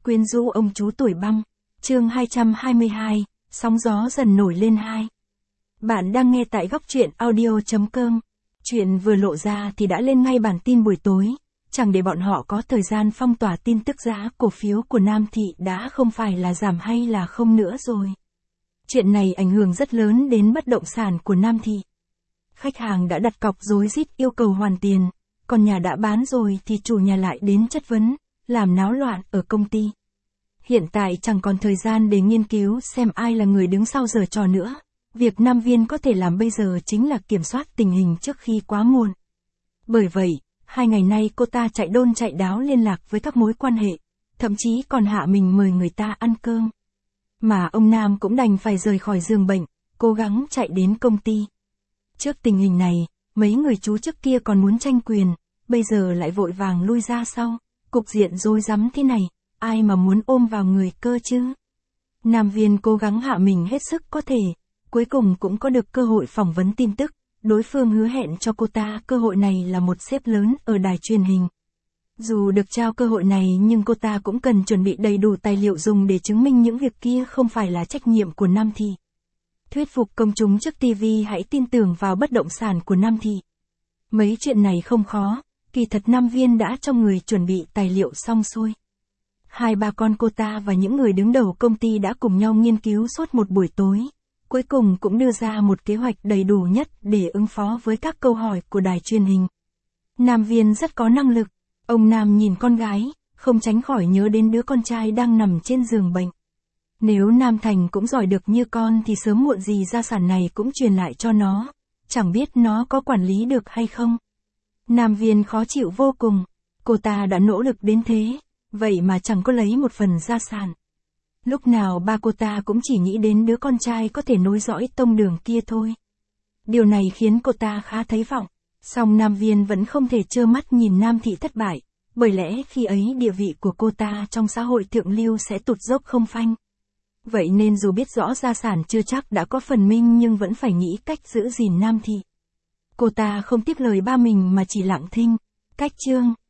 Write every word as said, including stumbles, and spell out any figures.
Quyến rũ ông chú tuổi băng. Chương hai trăm hai mươi hai, sóng gió dần nổi lên hai. Bạn đang nghe tại góc truyện audio chấm com. Chuyện vừa lộ ra thì đã lên ngay bản tin buổi tối, chẳng để bọn họ có thời gian phong tỏa tin tức giá cổ phiếu của Nam Thị đã không phải là giảm hay là không nữa rồi. Chuyện này ảnh hưởng rất lớn đến bất động sản của Nam Thị. Khách hàng đã đặt cọc rối rít yêu cầu hoàn tiền, còn nhà đã bán rồi thì chủ nhà lại đến chất vấn, làm náo loạn ở công ty. Hiện tại chẳng còn thời gian để nghiên cứu xem ai là người đứng sau giở trò nữa. Việc Nam Viên có thể làm bây giờ chính là kiểm soát tình hình trước khi quá muộn. Bởi vậy, hai ngày nay cô ta chạy đôn chạy đáo liên lạc với các mối quan hệ, thậm chí còn hạ mình mời người ta ăn cơm. Mà ông Nam cũng đành phải rời khỏi giường bệnh, cố gắng chạy đến công ty. Trước tình hình này, mấy người chú trước kia còn muốn tranh quyền, bây giờ lại vội vàng lui ra sau. Cục diện rối rắm thế này, ai mà muốn ôm vào người cơ chứ? Nam Viên cố gắng hạ mình hết sức có thể, cuối cùng cũng có được cơ hội phỏng vấn tin tức. Đối phương hứa hẹn cho cô ta cơ hội này là một sếp lớn ở đài truyền hình. Dù được trao cơ hội này nhưng cô ta cũng cần chuẩn bị đầy đủ tài liệu dùng để chứng minh những việc kia không phải là trách nhiệm của Nam Thị. Thuyết phục công chúng trước ti vi hãy tin tưởng vào bất động sản của Nam Thị. Mấy chuyện này không khó, kỳ thật Nam Viên đã cho người chuẩn bị tài liệu xong xuôi. Hai ba con cô ta và những người đứng đầu công ty đã cùng nhau nghiên cứu suốt một buổi tối. Cuối cùng cũng đưa ra một kế hoạch đầy đủ nhất để ứng phó với các câu hỏi của đài truyền hình. Nam Viên rất có năng lực. Ông Nam nhìn con gái, không tránh khỏi nhớ đến đứa con trai đang nằm trên giường bệnh. Nếu Nam Thành cũng giỏi được như con thì sớm muộn gì gia sản này cũng truyền lại cho nó. Chẳng biết nó có quản lý được hay không. Nam Viên khó chịu vô cùng. Cô ta đã nỗ lực đến thế, vậy mà chẳng có lấy một phần gia sản. Lúc nào ba cô ta cũng chỉ nghĩ đến đứa con trai có thể nối dõi tông đường kia thôi. Điều này khiến cô ta khá thấy vọng. Song Nam Viên vẫn không thể trơ mắt nhìn Nam Thị thất bại, bởi lẽ khi ấy địa vị của cô ta trong xã hội thượng lưu sẽ tụt dốc không phanh. Vậy nên dù biết rõ gia sản chưa chắc đã có phần minh nhưng vẫn phải nghĩ cách giữ gìn Nam Thị. Cô ta không tiếc lời ba mình mà chỉ lặng thinh. Cách chương